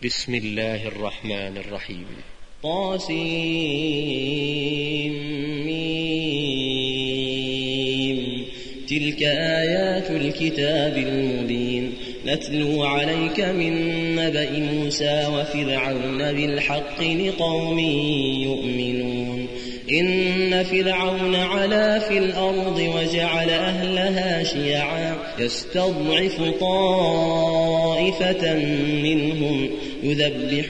بسم الله الرحمن الرحيم. طاسيم. تلك آيات الكتاب المبين نتلو عليك من نبأ موسى وفرعون بالحق لقوم يؤمنون. إن فرعون علا في الأرض وجعل أهلها شيعا يستضعف طائفة منهم يذبح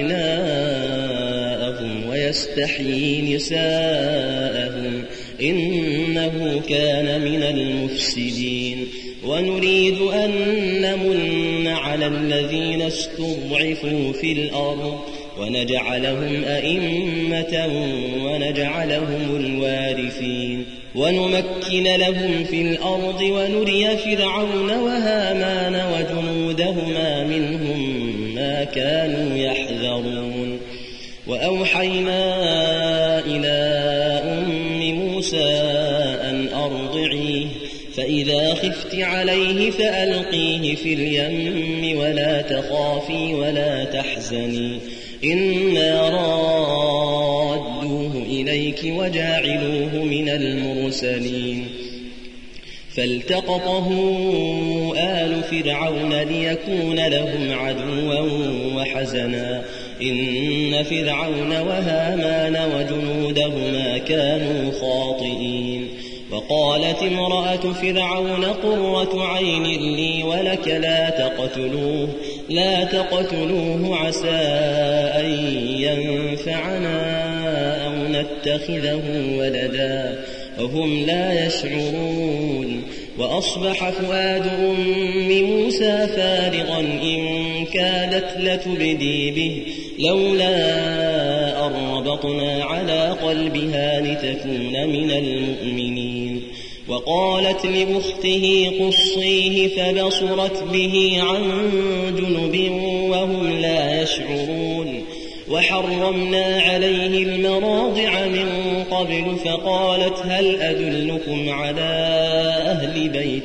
أبناءهم ويستحيي نساءهم إنه كان من المفسدين. ونريد أن نمن على الذين استضعفوا في الأرض ونجعلهم أئمة ونجعلهم الوارثين ونمكن لهم في الأرض ونري فرعون وهامان وجنودهما منهم ما كانوا يحذرون. وأوحينا إلى أم موسى أن أرضعيه فإذا خفت عليه فألقيه في اليم ولا تخافي ولا تحزني إنا رادوه إليك وجاعلوه من المرسلين. فالتقطه آل فرعون ليكون لهم عدوا وحزنا إن فرعون وهامان وجنودهما كانوا خاطئين. وقالت امرأة فرعون قرة عين لي ولك لا تقتلوه عسى أن ينفعنا أو نتخذه ولدا وهم لا يشعرون. وأصبح فؤاد أم موسى فارغا إن كادت لتبدي به لولا أن ربطنا على قلبها لتكون من المؤمنين. وقالت لأخته قصيه فبصرت به عن جنب وهم لا يشعرون. وحرمنا عليه المراضع من قبل فقالت هل أدلكم على أهل بيت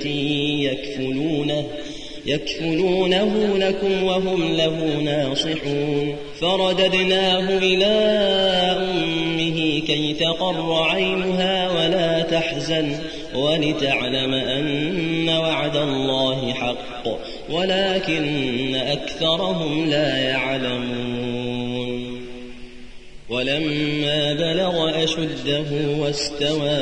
يكفلونه لكم وهم له ناصحون. فرددناه إلى أمه كي تقر عينها ولا تحزن ولتعلم أن وعد الله حق ولكن أكثرهم لا يعلمون. ولما بلغ أشده واستوى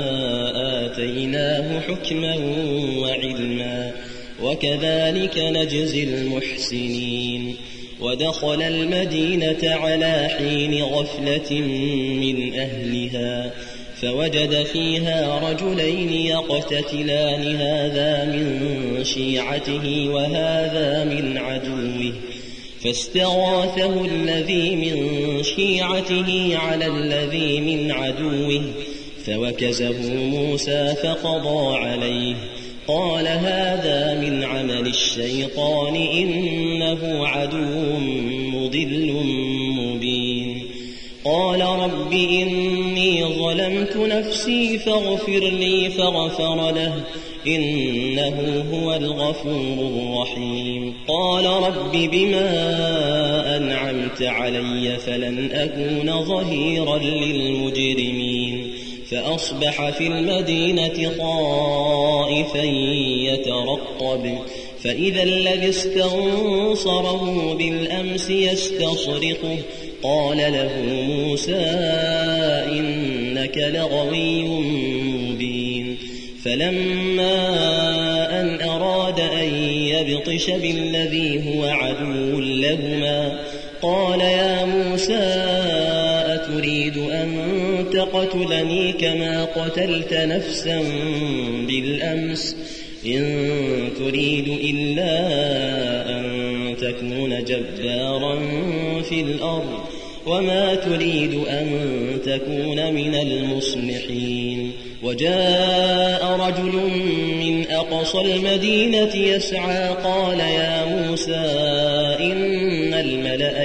آتيناه حكما وعلما وكذلك نجزي المحسنين. ودخل المدينة على حين غفلة من أهلها فوجد فيها رجلين يقتتلان هذا من شيعته وهذا من عدوه فاستغاثه الذي من شيعته على الذي من عدوه فوكزه موسى فقضى عليه قال هذا من عمل الشيطان إنه عدو مضل مبين. قال رب إني ظلمت نفسي فاغفر لي فغفر له إنه هو الغفور الرحيم. قال رب بما أنعمت علي فلن أكون ظهيرا للمجرمين. فأصبح في المدينة خائفا يترقب فإذا الذي استنصره بالأمس يستصرخه قال له موسى إنك لغوي مبين. فلما أن أراد أن يبطش بالذي هو عدو لهما قال يا موسى أتريد أن تقتلني كما قتلت نفسا بالأمس إن تريد إلا أن تكون جبارا في الأرض وما تريد أن تكون من المصلحين. وجاء رجل من أقصى المدينة يسعى قال يا موسى إن الملأ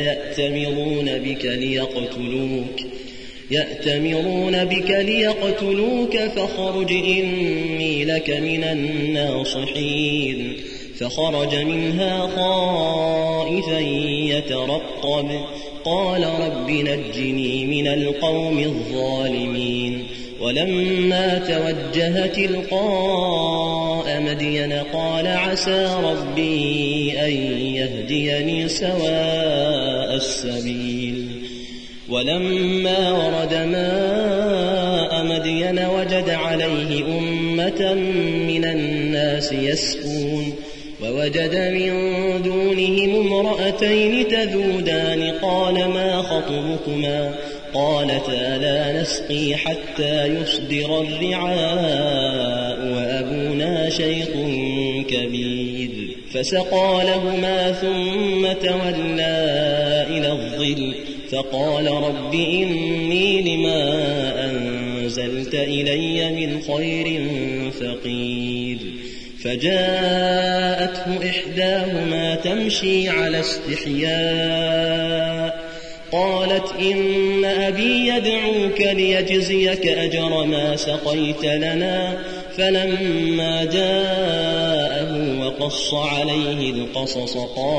يأتمرون بك ليقتلوك فاخرج إني لك من الناصحين. فخرج منها خائفا يترقب قال رب نجني من القوم الظالمين ولما توجه تلقاء مدين قال عسى ربي أن يهديني سواء السبيل ولما ورد ماء مدين وجد عليه أمة من الناس يسقون ووجد من دونهم امرأتين تذودان قال ما خطبكما قالتا لا نسقي حتى يصدر الرعاء وأبونا شيخ كبير فسقى لهما ثم تولى إلى الظل فقال رب إني لما أنزلت إلي من خير فقير فجاءته إحداهما تمشي على استحياء قالت إن أبي يدعوك ليجزيك أجر ما سقيت لنا فلما جاءه وقص عليه القصص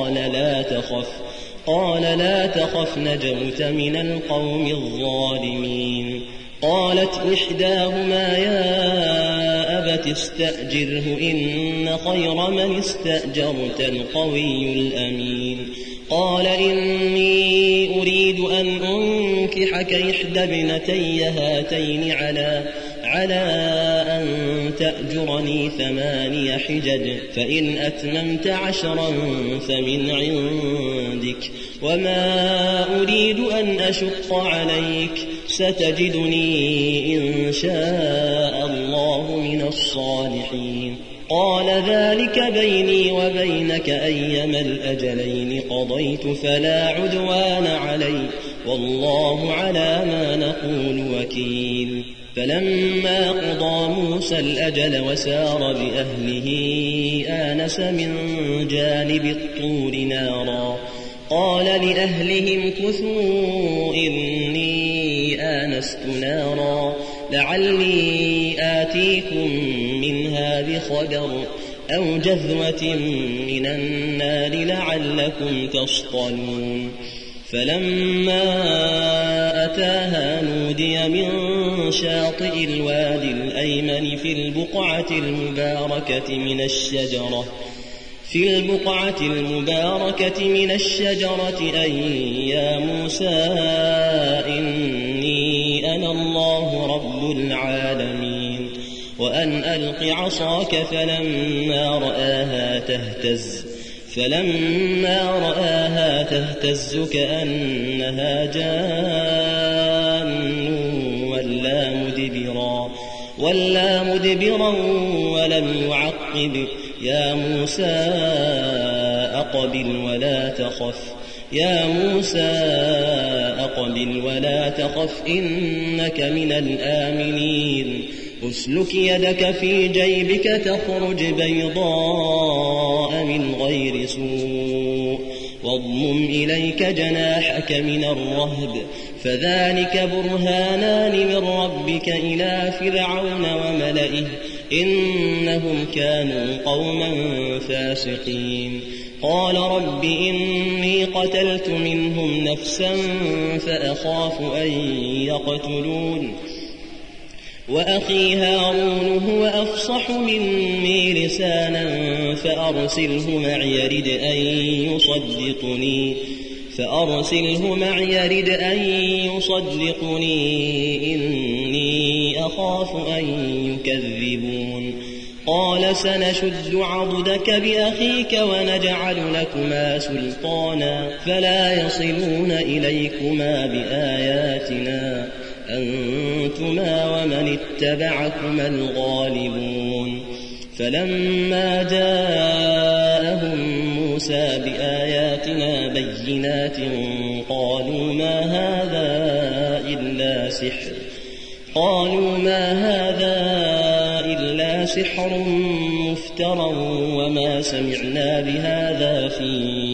قال لا تخف نجوت من القوم الظالمين قالت إحداهما يا أبت استأجره إن خير من استأجرت القوي الأمين قال إني أريد أن أنكحك إحدى ابنتي هاتين على أن تأجرني 8 حجج فإن أتممت 10 فمن عندك وما أريد أن أشق عليك ستجدني إن شاء الله من الصالحين قال ذلك بيني وبينك أيما الأجلين قضيت فلا عدوان علي والله على ما نقول وكيل فلما قضى موسى الأجل وسار بأهله آنس من جانب الطور نارا قال لأهلهم كثوا إني آنست نارا لعلي آتيكم منها بخبر أو جذوة من النار لعلكم تصطلون فلما أتاها نودي من شاطئ الوادي الأيمن في البقعة المباركة من الشجرة أي يا موسى إني أنا الله رب العالمين وأن ألق عصاك فلما رآها تهتز كأنها جان ولا مدبرا ولم يعقب يا موسى أقبل ولا تخف إنك من الآمنين أسلك يدك في جيبك تخرج بيضاء من غير سوء واضمم إليك جناحك من الرهب فذلك برهانان من ربك إلى فرعون وملئه إنهم كانوا قوما فاسقين قال رب إني قتلت منهم نفسا فأخاف أن يقتلون وأخي هارون هو أفصح مني لسانا فأرسله معي يرد أن يصدقني إني أخاف أن يكذبون قال سنشد عضدك بأخيك ونجعل لكما سلطانا فلا يصلون إليكما بآياتنا أنتما ومن اتبعكما الغالبون فلما جاءهم موسى بآياتنا بينات قالوا ما هذا إلا سحر مفترى وما سمعنا بهذا في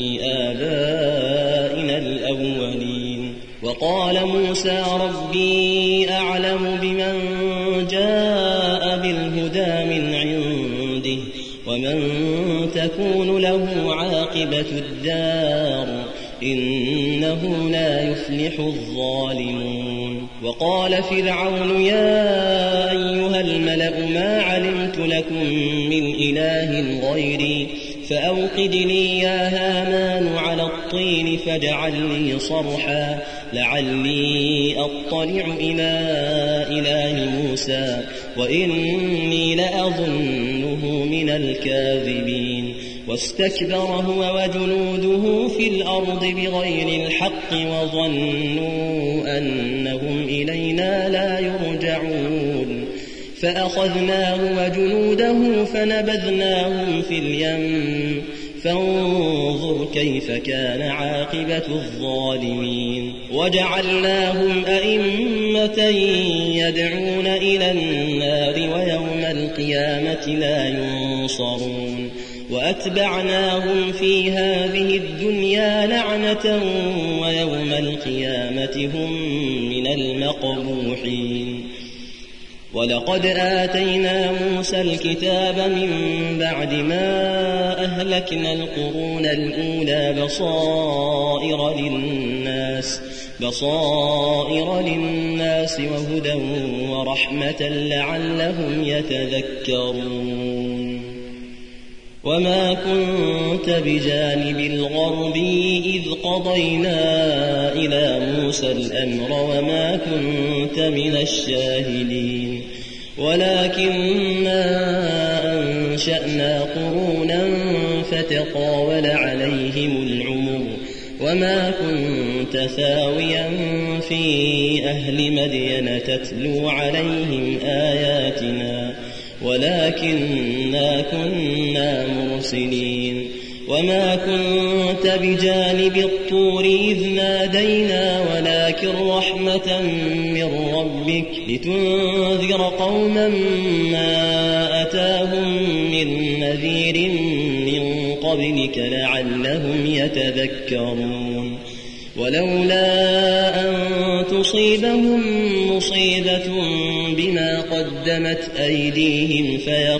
آبائنا الأولين وقال موسى ربي أعلم بمن جاء بالهدى من عنده ومن تكون له عاقبة الدار إنه لا يفلح الظالمون. وقال فرعون يا أيها الملأ ما علمت لكم من إله غيري فأوقد لي يا هامان على الطين فاجعل لي صرحا لعلي أطلع إلى إله موسى وإني لأظنه من الكاذبين. واستكبر هو وجنوده في الأرض بغير الحق وظنوا أنهم إلينا لا يرجعون فأخذناه وجنوده فنبذناهم في اليم فانظر كيف كان عاقبة الظالمين. وجعلناهم أئمة يدعون إلى النار ويوم القيامة لا ينصرون. وأتبعناهم في هذه الدنيا لعنة ويوم القيامة هم من المقبوحين. ولقد آتينا موسى الكتاب من بعد ما أهلكنا القرون الأولى بصائر للناس وهدى ورحمة لعلهم يتذكرون. وما كنت بجانب الغربي إذ قضينا إلى موسى الأمر وما كنت من الشاهدين ولكننا أنشأنا قرونا فتطاول عليهم العمر وما كنت ثاويا في أهل مدين تتلو عليهم آياتنا ولكننا كنا مرسلين. وما كنت بجانب الطور إذ نادينا ولكن رحمة من ربك لتنذر قوما ما أتاهم من نذير من قبلك لعلهم يتذكرون. ولولا أن تصيبهم مصيبة بما قدمت أيديهم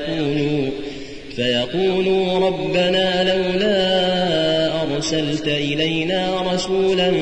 فيقولوا ربنا لولا أرسلت إلينا رسولا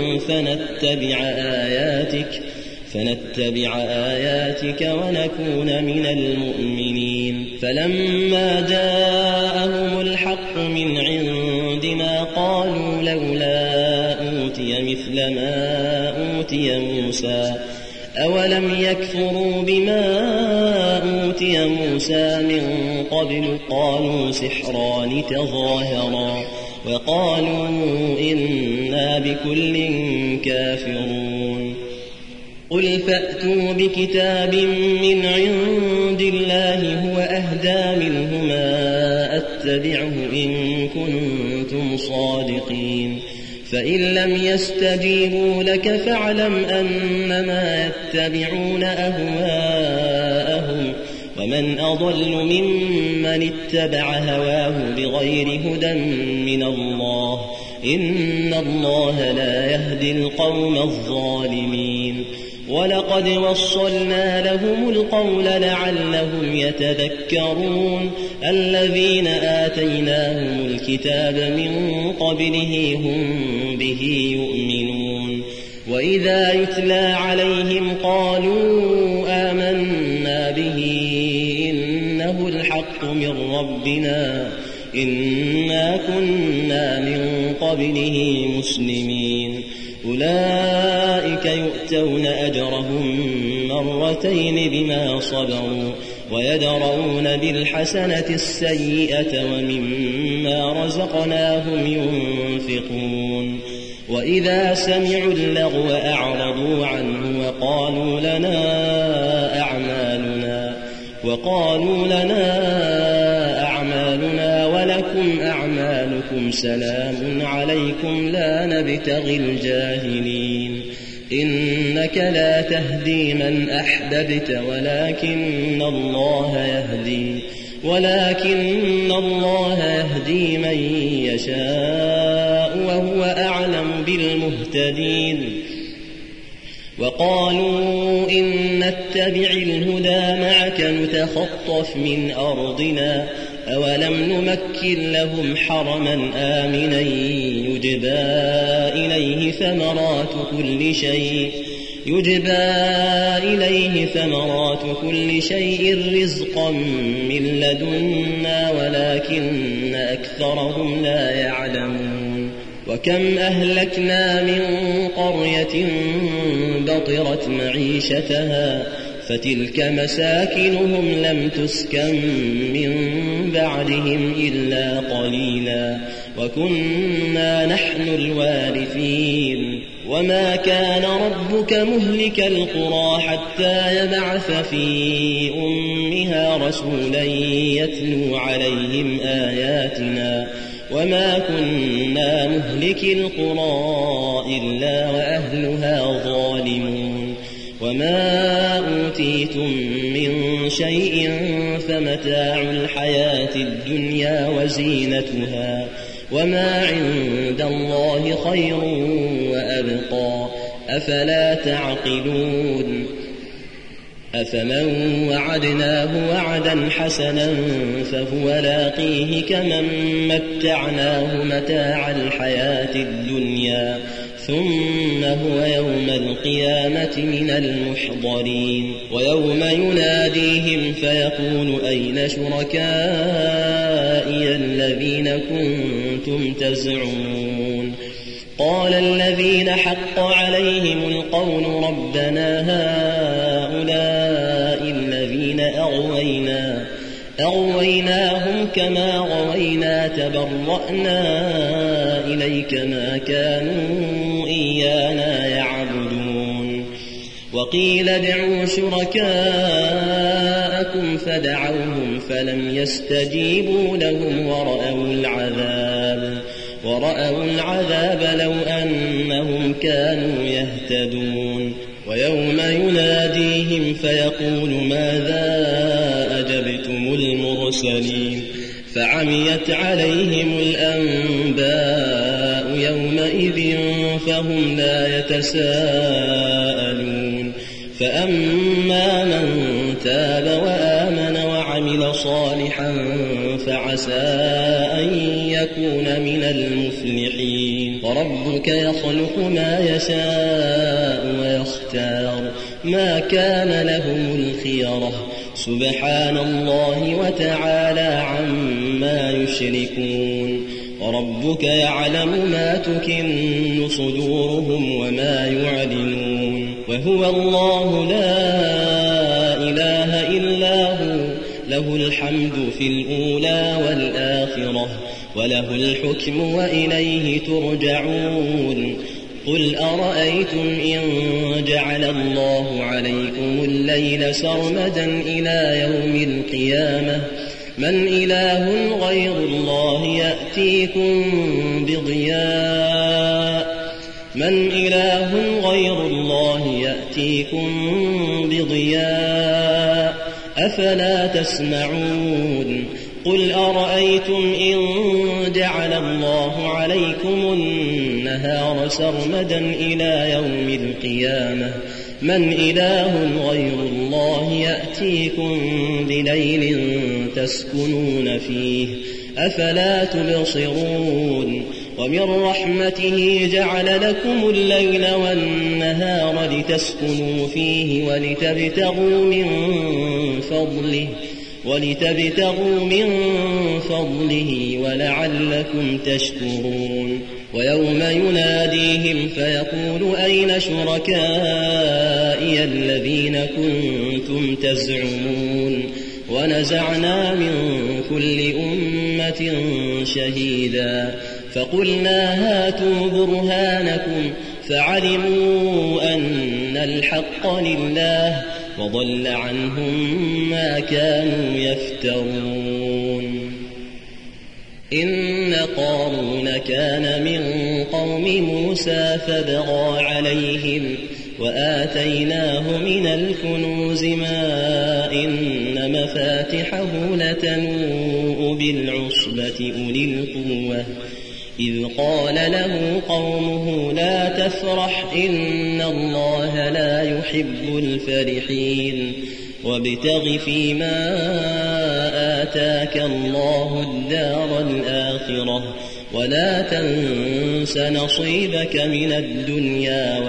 فنتبع آياتك ونكون من المؤمنين. فلما جاءهم الحق من عندنا قالوا لولا أوتي مثل ما أوتي موسى أولم يكفروا بما أوتي موسى من قبل قالوا سحران تظاهرا وقالوا إنا بكل كافرون. قل فأتوا بكتاب من عند الله هو أهدى منهما أتبعه إن كنتم صادقين. فإن لم يستجيبوا لك فاعلم أنما يتبعون أهواءهم ومن أضل ممن اتبع هواه بغير هدى من الله إن الله لا يهدي القوم الظالمين. ولقد وصلنا لهم القول لعلهم يتذكرون. الذين آتيناهم الكتاب من قبله هم به يؤمنون. وإذا يتلى عليهم قالوا آمنا به إنه الحق من ربنا إنا كنا من قبله مسلمين. أولئك يؤتون أجرهم مرتين بما صبروا ويدرؤون بالحسنة السيئة ومما رزقناهم ينفقون. وإذا سمعوا اللغو أعرضوا عنه وقالوا لنا أعمالنا ولكم أعمالكم سلام عليكم لا نبتغي الجاهلين. إنك لا تهدي من أحببت ولكن الله يهدي من يشاء وهو أعلم بالمهتدين. وقالوا إن نتبع الهدى معك نتخطف من أرضنا أولم نمكن لهم حرما آمنا يجبى إليه ثمرات كل شيء رزقا من لدنا ولكن أكثرهم لا يعلمون وكم أهلكنا من قرية بطرت معيشتها فتلك مساكنهم لم تسكن من بعدهم إلا قليلا وكنا نحن الوارثين وما كان ربك مهلك القرى حتى يبعث في أمها رسولا يتلو عليهم آياتنا وما كنا مهلك القرى إلا وأهلها ظالمون وما أوتيتم من شيء فمتاع الحياة الدنيا وزينتها وما عند الله خير وأبقى أفلا تعقلون أفمن وعدناه وعدا حسنا فهو لاقيه كمن متعناه متاع الحياة الدنيا ثم هو يوم القيامة من المحضرين ويوم يناديهم فيقول أين شركائي الذين كنتم تزعمون قال الذين حق عليهم القول ربنا هؤلاء الذين أغويناهم كما غوينا تبرأنا إليك ما كانوا إيانا يعبدون وقيل ادعوا شركاءكم فدعوهم فلم يستجيبوا لهم ورأوا العذاب لو أنهم كانوا يهتدون ويوم يناديهم فيقول ماذا أجبتم المرسلين فعميت عليهم الأنباء يومئذ فهم لا يتساءلون فأما من تاب وآمن وعمل صالحا فعسى أن يكون من المفلحين وربك يخلق ما يشاء ويختار ما كان لهم الخيرة سبحان الله وتعالى عما يشركون وربك يعلم ما تكن صدورهم وما يعلنون وهو الله لا إله إلا هو له الحمد في الأولى والآخرة وله الحكم وإليه ترجعون قل أرأيتم إن جعل الله عليكم الليل سرمدا إلى يوم القيامة من إله غير الله يأتيكم بضياء أفلا تسمعون قل أرأيتم إن جعل الله عليكم النهار سرمدا إلى يوم القيامة من إله غير الله يأتيكم بليل تسكنون فيه أفلا تبصرون ومن رحمته جعل لكم الليل والنهار لتسكنوا فيه ولتبتغوا من فضله ولعلكم تشكرون ويوم يناديهم فيقول أين شركائي الذين كنتم تزعمون ونزعنا من كل أمة شهيدا فقلنا هاتوا برهانكم فعلموا أن الحق لله وضل عنهم ما كانوا يفترون إن قارون كان من قوم موسى فبغى عليهم وآتيناه من الكنوز ما إن مفاتحه لتنوء بالعصبة أولي القوة إذ قال له قومه لا تفرح إن الله لا يحب الفرحين وابتغ فيما آتاك الله الدار الآخرة ولا تنس نصيبك من الدنيا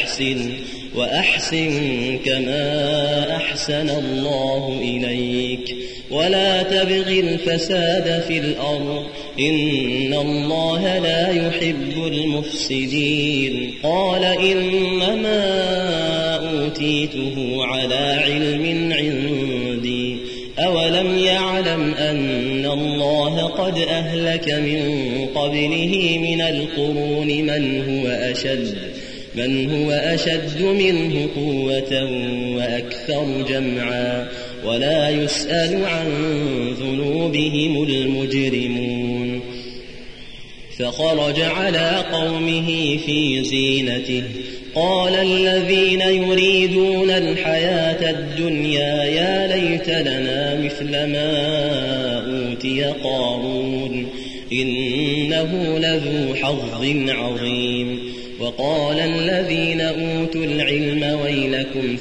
وأحسن كما أحسن الله إليك ولا تبغ الفساد في الأرض إن الله لا يحب المفسدين. قال إنما أوتيته على علم عندي أولم يعلم أن الله قد أهلك من قبله من القرون من هو أشد منه قوة وأكثر جمعا ولا يسأل عن ذنوبهم المجرمون. فخرج على قومه في زينته قال الذين يريدون الحياة الدنيا يا ليت لنا مثل ما أوتي قارون إنه لذو حظ عظيم. وقال الذين أوتوا العلم ويلكم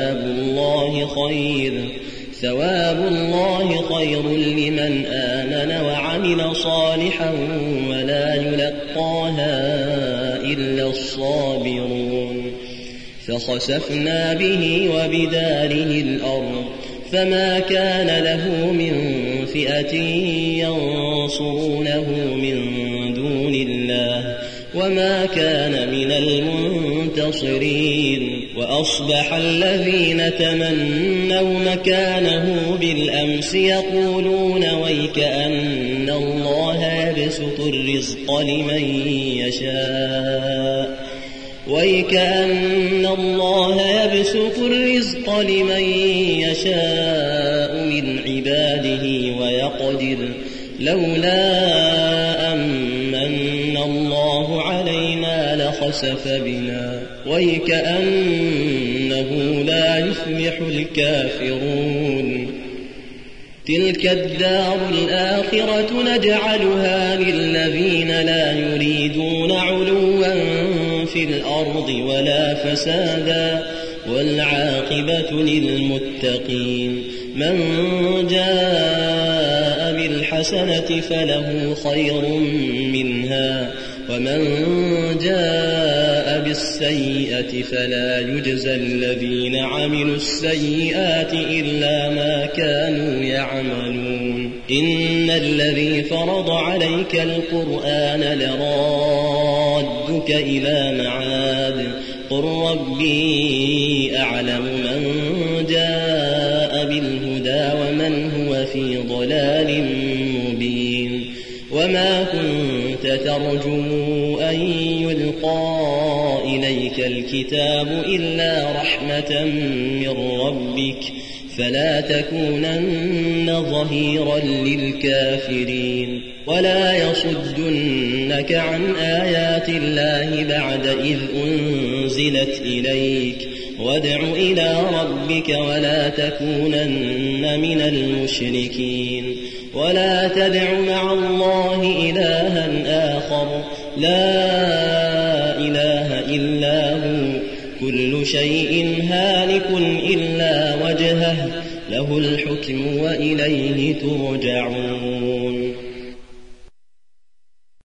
ثواب الله خير لمن آمن وعمل صالحا ولا يلقاها إلا الصابرون. فخسفنا به وبداره الأرض فما كان له من فئة ينصرونه من دون الله وما كان من المنتصرين. وأصبح الذين تمنوا مكانه بالأمس يقولون ويكأن الله يبسط الرزق لمن يشاء من عباده ويقدر لولا أمن الله علينا لخسف بنا ويكأنه لا يفلح الكافرون. تلك الدار الآخرة نجعلها للذين لا يريدون علوا في الأرض ولا فسادا والعاقبة للمتقين. من جاء بالحسنة فله خير منها ومن جاء بالسيئة فلا يجزى الذين عملوا السيئات إلا ما كانوا يعملون. إن الذي فرض عليك القرآن لرادك إلى معاد قل ربي أعلم من جاء بالهدى ومن هو في ضلال مبين. وما كنت ترجو أن يلقى إليك الكتاب إلا رحمة من ربك فلا تكونن ظهيرا للكافرين. ولا يصدنك عن آيات الله بعد إذ أنزلت إليك وادع إلى ربك ولا تكونن من المشركين. ولا تدع مع الله إلها آخر لا إله إلا هو كل شيء هالك إلا وجهه له الحكم وإليه ترجعون.